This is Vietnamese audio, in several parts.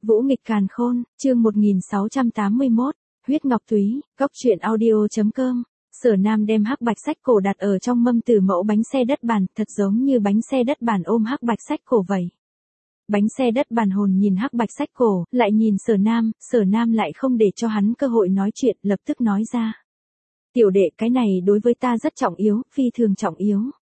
Vũ nghịch càn khôn, chương 1681, huyết ngọc túy, góc truyện audio.com. Sở Nam đem hắc bạch sách cổ đặt ở trong mâm từ mẫu bánh xe đất bàn, thật giống như bánh xe đất bàn ôm hắc bạch sách cổ vậy. Bánh xe đất bàn hồn nhìn hắc bạch sách cổ, lại nhìn Sở Nam lại không để cho hắn cơ hội nói chuyện, lập tức nói ra. Tiểu đệ, cái này đối với ta rất trọng yếu, phi thường trọng yếu.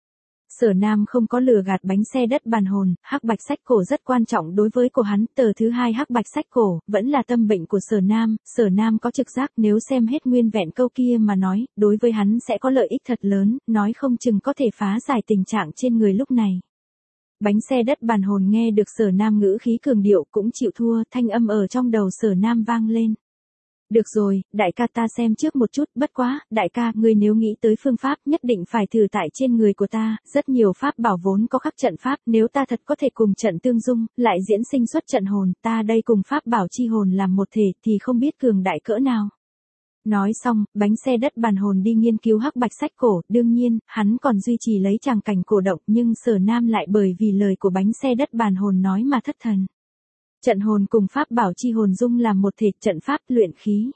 Sở Nam không có lừa gạt bánh xe đất bàn hồn, hắc bạch sách cổ rất quan trọng đối với của hắn. Tờ thứ hai hắc bạch sách cổ, vẫn là tâm bệnh của Sở Nam có trực giác nếu xem hết nguyên vẹn câu kia mà nói, đối với hắn sẽ có lợi ích thật lớn, nói không chừng có thể phá giải tình trạng trên người lúc này. Bánh xe đất bàn hồn nghe được Sở Nam ngữ khí cường điệu cũng chịu thua, thanh âm ở trong đầu Sở Nam vang lên. Được rồi, đại ca ta xem trước một chút, bất quá, đại ca, ngươi nếu nghĩ tới phương pháp nhất định phải thử tại trên người của ta, rất nhiều pháp bảo vốn có khắc trận pháp, nếu ta thật có thể cùng trận tương dung, lại diễn sinh xuất trận hồn, ta đây cùng pháp bảo chi hồn làm một thể thì không biết cường đại cỡ nào. Nói xong, bánh xe đất bàn hồn đi nghiên cứu hắc bạch sách cổ, đương nhiên, hắn còn duy trì lấy tràng cảnh cổ động nhưng Sở Nam lại bởi vì lời của bánh xe đất bàn hồn nói mà thất thần. Trận hồn cùng pháp bảo chi hồn dung làm một thể, trận pháp luyện khí.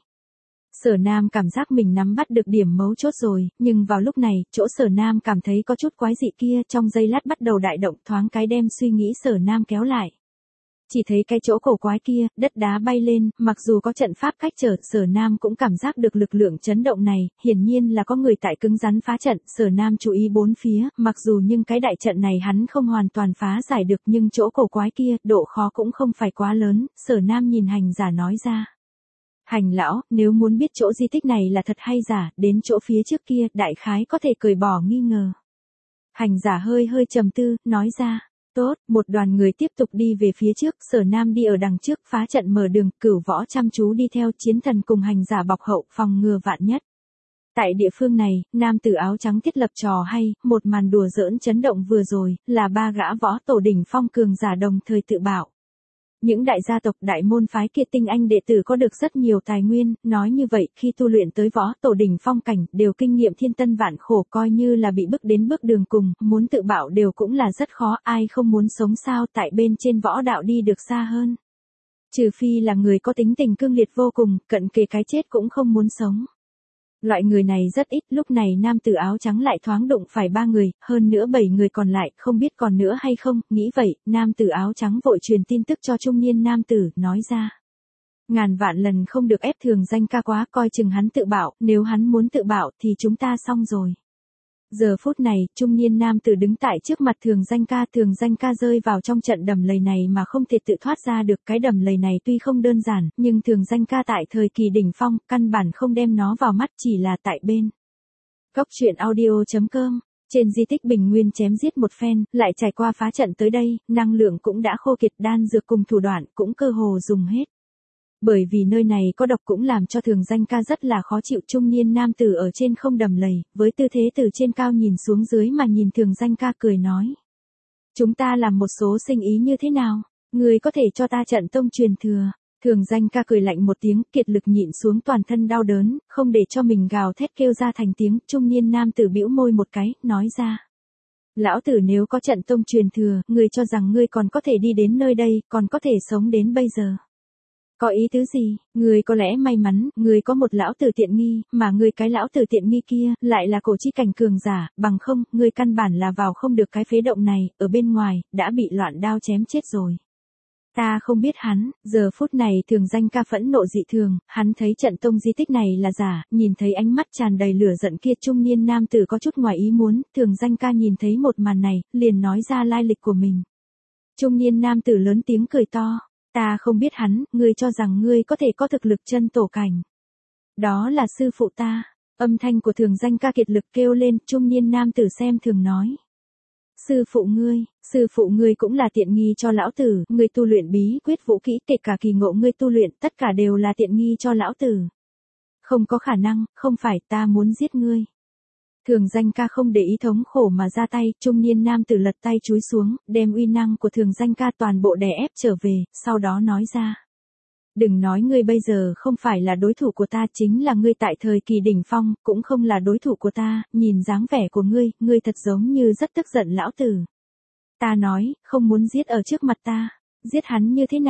Sở Nam cảm giác mình nắm bắt được điểm mấu chốt rồi, nhưng vào lúc này, chỗ Sở Nam cảm thấy có chút quái dị kia, trong giây lát bắt đầu đại động, thoáng cái đem suy nghĩ Sở Nam kéo lại. Chỉ thấy cái chỗ cổ quái kia, đất đá bay lên, mặc dù có trận pháp cách trở, Sở Nam cũng cảm giác được lực lượng chấn động này, hiển nhiên là có người tại cứng rắn phá trận. Sở Nam chú ý bốn phía, mặc dù nhưng cái đại trận này hắn không hoàn toàn phá giải được, nhưng chỗ cổ quái kia, độ khó cũng không phải quá lớn. Sở Nam nhìn hành giả nói ra. Hành lão, nếu muốn biết chỗ di tích này là thật hay giả, đến chỗ phía trước kia, đại khái có thể cởi bỏ nghi ngờ. Hành giả hơi trầm tư, nói ra. Tốt, một đoàn người tiếp tục đi về phía trước, Sở Nam đi ở đằng trước, phá trận mở đường, Cửu Võ chăm chú đi theo, chiến thần cùng hành giả bọc hậu, phòng ngừa vạn nhất. Tại địa phương này, nam tử áo trắng thiết lập trò hay, một màn đùa giỡn chấn động vừa rồi, là ba gã võ tổ đỉnh phong cường giả đồng thời tự bạo. Những đại gia tộc đại môn phái kia tinh anh đệ tử có được rất nhiều tài nguyên, nói như vậy, khi tu luyện tới võ tổ đỉnh phong cảnh, đều kinh nghiệm thiên tân vạn khổ, coi như là bị bức đến bước đường cùng, muốn tự bạo đều cũng là rất khó, ai không muốn sống sao, tại bên trên võ đạo đi được xa hơn. Trừ phi là người có tính tình cương liệt vô cùng, cận kề cái chết cũng không muốn sống. Loại người này rất ít, lúc này nam tử áo trắng lại thoáng đụng phải 3 người, hơn nữa 7 người còn lại, không biết còn nữa hay không, nghĩ vậy, nam tử áo trắng vội truyền tin tức cho trung niên nam tử, nói ra. Ngàn vạn lần không được ép Thường Danh ca quá, coi chừng hắn tự bạo, nếu hắn muốn tự bạo thì chúng ta xong rồi. Giờ phút này, trung niên nam tử đứng tại trước mặt Thường Danh ca rơi vào trong trận đầm lầy này mà không thể tự thoát ra được. Cái đầm lầy này tuy không đơn giản, nhưng Thường Danh ca tại thời kỳ đỉnh phong, căn bản không đem nó vào mắt, chỉ là tại bên. Góc truyện audio.com, trên di tích Bình Nguyên chém giết một phen, lại trải qua phá trận tới đây, năng lượng cũng đã khô kiệt, đan dược cùng thủ đoạn cũng cơ hồ dùng hết. Bởi vì nơi này có độc cũng làm cho Thường Danh ca rất là khó chịu. Trung niên nam tử ở trên không đầm lầy, với tư thế từ trên cao nhìn xuống dưới mà nhìn Thường Danh ca cười nói. Chúng ta làm một số sinh ý như thế nào? Người có thể cho ta trận tông truyền thừa. Thường Danh ca cười lạnh một tiếng, kiệt lực nhịn xuống toàn thân đau đớn, không để cho mình gào thét kêu ra thành tiếng. Trung niên nam tử bĩu môi một cái, nói ra. Lão tử nếu có trận tông truyền thừa, ngươi cho rằng ngươi còn có thể đi đến nơi đây, còn có thể sống đến bây giờ. Có ý tứ gì, ngươi có lẽ may mắn, ngươi có một lão tử tiện nghi, mà ngươi cái lão tử tiện nghi kia, lại là cổ chi cảnh cường giả, bằng không, ngươi căn bản là vào không được cái phế động này, ở bên ngoài, đã bị loạn đao chém chết rồi. Ta không biết hắn, giờ phút này Thường Danh ca phẫn nộ dị thường, hắn thấy trận tông di tích này là giả, nhìn thấy ánh mắt tràn đầy lửa giận kia trung niên nam tử có chút ngoài ý muốn, Thường Danh ca nhìn thấy một màn này, liền nói ra lai lịch của mình. Trung niên nam tử lớn tiếng cười to. Ta không biết hắn, ngươi cho rằng ngươi có thể có thực lực chân tổ cảnh. Đó là sư phụ ta. Âm thanh của Thường Danh ca kiệt lực kêu lên, trung niên nam tử xem thường nói. Sư phụ ngươi cũng là tiện nghi cho lão tử, ngươi tu luyện bí quyết vũ kỹ, kể cả kỳ ngộ ngươi tu luyện, tất cả đều là tiện nghi cho lão tử. Không có khả năng, không phải, ta muốn giết ngươi. Thường Danh ca không để ý thống khổ mà ra tay, trung niên nam tử lật tay chúi xuống, đem uy năng của Thường Danh ca toàn bộ đè ép trở về, sau đó nói ra. Đừng nói ngươi bây giờ không phải là đối thủ của ta, chính là ngươi tại thời kỳ đỉnh phong, cũng không là đối thủ của ta, nhìn dáng vẻ của ngươi thật giống như rất tức giận lão tử. Ta nói, không muốn giết ở trước mặt ta, giết hắn như thế nào?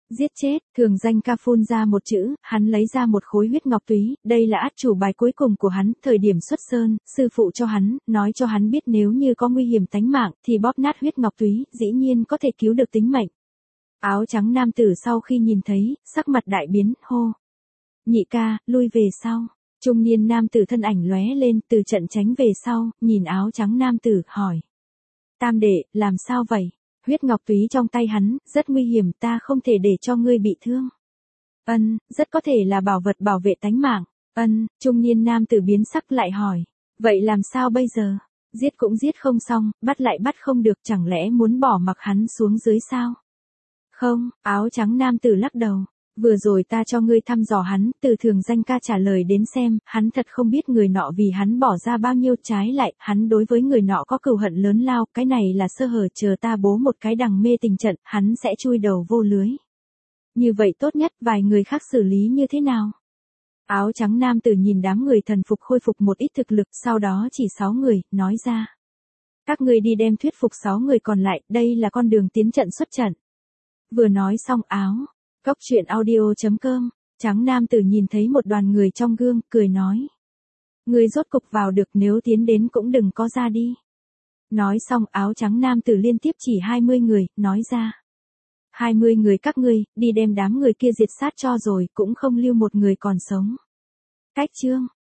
Giết chết, thường danh ca phun ra một chữ, hắn lấy ra một khối huyết ngọc túy, đây là át chủ bài cuối cùng của hắn, thời điểm xuất sơn, sư phụ cho hắn, nói cho hắn biết nếu như có nguy hiểm tánh mạng, thì bóp nát huyết ngọc túy, dĩ nhiên có thể cứu được tính mệnh. Áo trắng nam tử sau khi nhìn thấy, sắc mặt đại biến, hô. Nhị ca, lui về sau. Trung niên nam tử thân ảnh lóe lên từ trận tránh về sau, nhìn áo trắng nam tử, hỏi. Tam đệ, làm sao vậy? Huyết ngọc túy trong tay hắn, rất nguy hiểm, ta không thể để cho ngươi bị thương. Rất có thể là bảo vật bảo vệ tánh mạng. Trung niên nam tử biến sắc lại hỏi. Vậy làm sao bây giờ? Giết cũng giết không xong, bắt lại bắt không được, chẳng lẽ muốn bỏ mặc hắn xuống dưới sao? Không, áo trắng nam tử lắc đầu. Vừa rồi ta cho ngươi thăm dò hắn, từ thường danh ca trả lời đến xem, hắn thật không biết người nọ vì hắn bỏ ra bao nhiêu, trái lại, hắn đối với người nọ có cừu hận lớn lao, cái này là sơ hở, chờ ta bố một cái đằng mê tình trận, hắn sẽ chui đầu vô lưới. Như vậy tốt nhất, vài người khác xử lý như thế nào? Áo trắng nam tử nhìn đám người thần phục khôi phục một ít thực lực, sau đó chỉ 6 người, nói ra. Các ngươi đi đem thuyết phục 6 người còn lại, đây là con đường tiến trận xuất trận. Vừa nói xong Cóc truyện audio.com, trắng nam tử nhìn thấy một đoàn người trong gương, cười nói. Người rốt cục vào được, nếu tiến đến cũng đừng có ra đi. Nói xong áo trắng nam tử liên tiếp chỉ 20 người, nói ra. 20 người các ngươi, đi đem đám người kia diệt sát cho rồi, cũng không lưu một người còn sống. Cách chương.